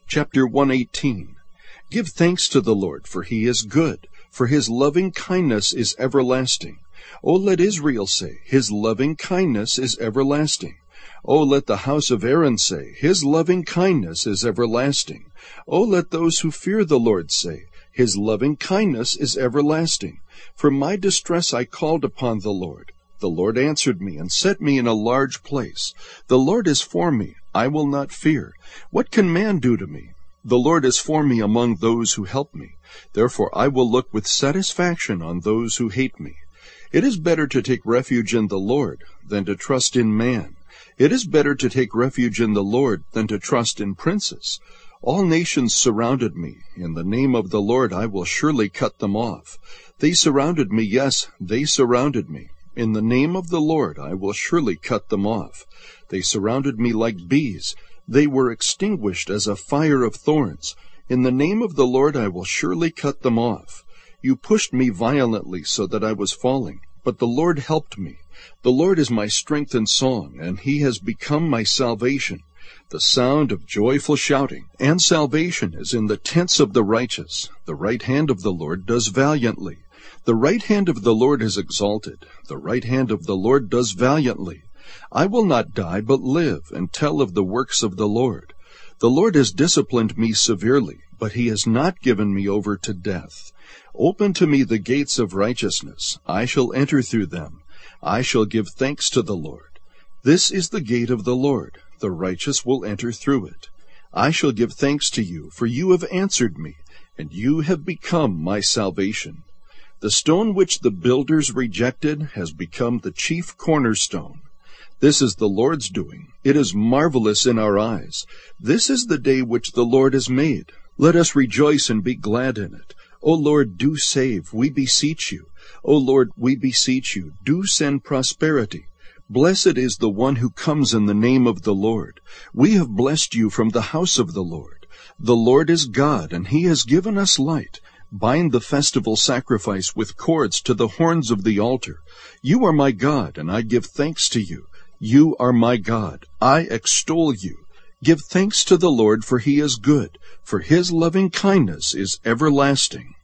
Chapter 118. Give thanks to the Lord, for he is good, for his loving kindness is everlasting. O let Israel say, his loving kindness is everlasting. O let the house of Aaron say, his loving kindness is everlasting. O let those who fear the Lord say, his loving kindness is everlasting. For my distress I called upon the Lord. The Lord answered me and set me in a large place. The Lord is for me, I will not fear. What can man do to me? The Lord is for me among those who help me. Therefore I will look with satisfaction on those who hate me. It is better to take refuge in the Lord than to trust in man. It is better to take refuge in the Lord than to trust in princes. All nations surrounded me. In the name of the Lord I will surely cut them off. They surrounded me, yes, they surrounded me. In the name of the Lord I will surely cut them off. They surrounded me like bees. They were extinguished as a fire of thorns. In the name of the Lord I will surely cut them off. You pushed me violently so that I was falling, but the Lord helped me. The Lord is my strength and song, and he has become my salvation. The sound of joyful shouting and salvation is in the tents of the righteous. The right hand of the Lord does valiantly. The right hand of the Lord is exalted. The right hand of the Lord does valiantly. I will not die, but live, and tell of the works of the Lord. The Lord has disciplined me severely, but he has not given me over to death. Open to me the gates of righteousness. I shall enter through them. I shall give thanks to the Lord. This is the gate of the Lord. The righteous will enter through it. I shall give thanks to you, for you have answered me, and you have become my salvation. The stone which the builders rejected has become the chief cornerstone. This is the Lord's doing. It is marvelous in our eyes. This is the day which the Lord has made. Let us rejoice and be glad in it. O Lord, do save, we beseech you. O Lord, we beseech you, do send prosperity. Blessed is the one who comes in the name of the Lord. We have blessed you from the house of the Lord. The Lord is God, and he has given us light. Bind the festival sacrifice with cords to the horns of the altar. You are my God, and I give thanks to you. You are my God. I extol you. Give thanks to the Lord, for he is good, for his loving kindness is everlasting.